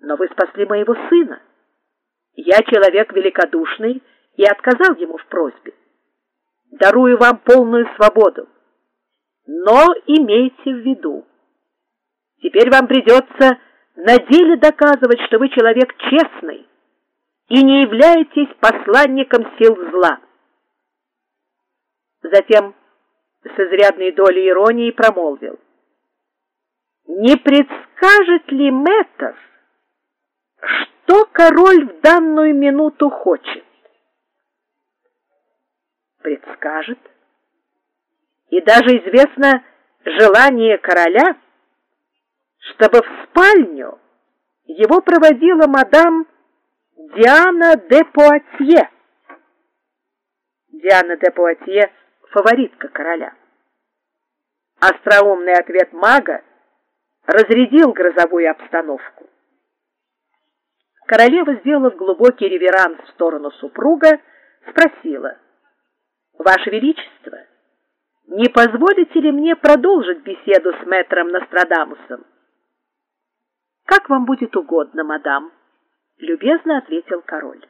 но вы спасли моего сына. Я человек великодушный и отказал ему в просьбе. Дарую вам полную свободу, но имейте в виду, теперь вам придется на деле доказывать, что вы человек честный и не являетесь посланником сил зла. Затем с изрядной долей иронии промолвил: не предскажет ли Метос, что король в данную минуту хочет? Предскажет. И даже известно желание короля, чтобы в спальню его проводила мадам Диана де Пуатье. Диана де Пуатье — фаворитка короля. Остроумный ответ мага разрядил грозовую обстановку. Королева, сделав глубокий реверанс в сторону супруга, спросила: «Ваше Величество, не позволите ли мне продолжить беседу с мэтром Нострадамусом?» «Как вам будет угодно, мадам», — любезно ответил король.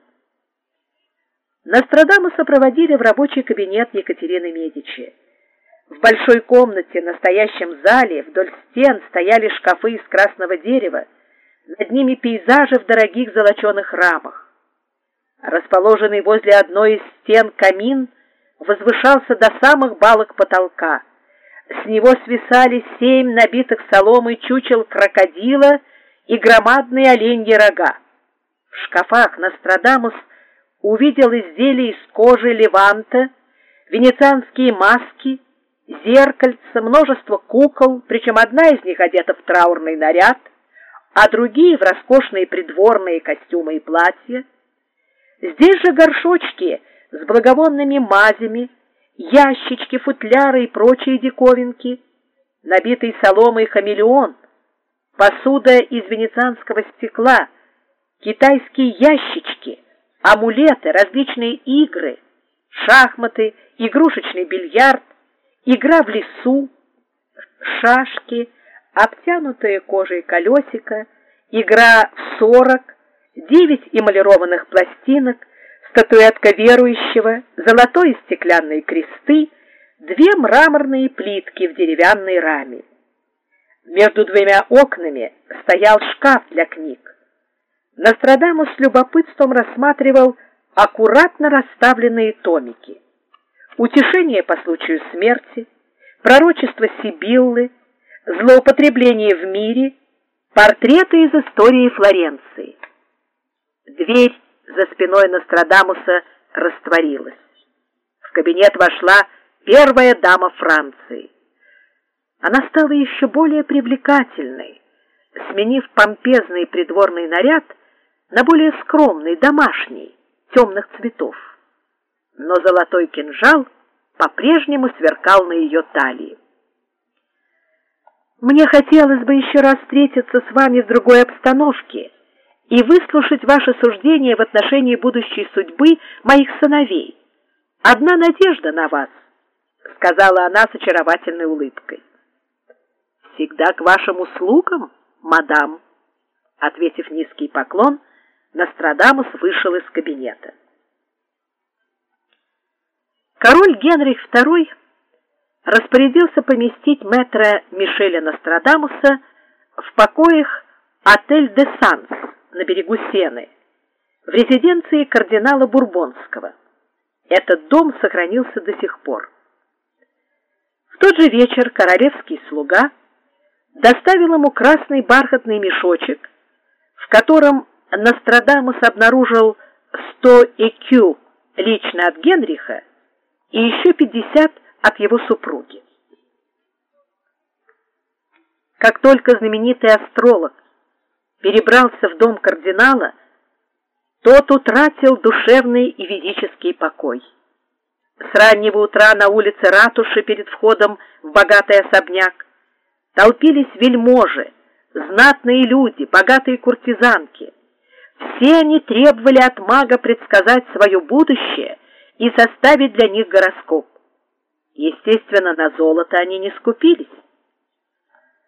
Нострадамуса проводили в рабочий кабинет Екатерины Медичи. В большой комнате, настоящем зале, вдоль стен стояли шкафы из красного дерева, над ними пейзажи в дорогих золоченых рамах. Расположенный возле одной из стен камин возвышался до самых балок потолка. С него свисали 7 набитых соломой чучел крокодила и громадные оленьи рога. В шкафах Нострадамус увидел изделия из кожи Леванта, венецианские маски, зеркальца, множество кукол, причем одна из них одета в траурный наряд, а другие в роскошные придворные костюмы и платья. Здесь же горшочки с благовонными мазями, ящички, футляры и прочие диковинки, набитый соломой хамелеон, посуда из венецианского стекла, китайские ящички, амулеты, различные игры, шахматы, игрушечный бильярд, игра в лесу, шашки, обтянутые кожей колесико, игра в 40, 9 эмалированных пластинок, статуэтка верующего, золотой и стеклянные кресты, 2 мраморные плитки в деревянной раме. Между 2 окнами стоял шкаф для книг. Нострадамус с любопытством рассматривал аккуратно расставленные томики: утешение по случаю смерти, пророчество Сибиллы, злоупотребление в мире, портреты из истории Флоренции. Дверь за спиной Нострадамуса растворилась. В кабинет вошла первая дама Франции. Она стала еще более привлекательной, сменив помпезный придворный наряд на более скромный, домашний, темных цветов. Но золотой кинжал по-прежнему сверкал на ее талии. «Мне хотелось бы еще раз встретиться с вами в другой обстановке и выслушать ваше суждение в отношении будущей судьбы моих сыновей. Одна надежда на вас», — сказала она с очаровательной улыбкой. «Всегда к вашим услугам, мадам», — ответив низкий поклон, Нострадамус вышел из кабинета. Король Генрих II распорядился поместить мэтра Мишеля Нострадамуса в покоях «Отель де Санс» на берегу Сены, в резиденции кардинала Бурбонского. Этот дом сохранился до сих пор. В тот же вечер королевский слуга доставил ему красный бархатный мешочек, в котором Нострадамус обнаружил 100 ЭКЮ лично от Генриха и еще 50 от его супруги. Как только знаменитый астролог перебрался в дом кардинала, тот утратил душевный и физический покой. С раннего утра на улице ратуши перед входом в богатый особняк толпились вельможи, знатные люди, богатые куртизанки. Все они требовали от мага предсказать свое будущее и составить для них гороскоп. Естественно, на золото они не скупились.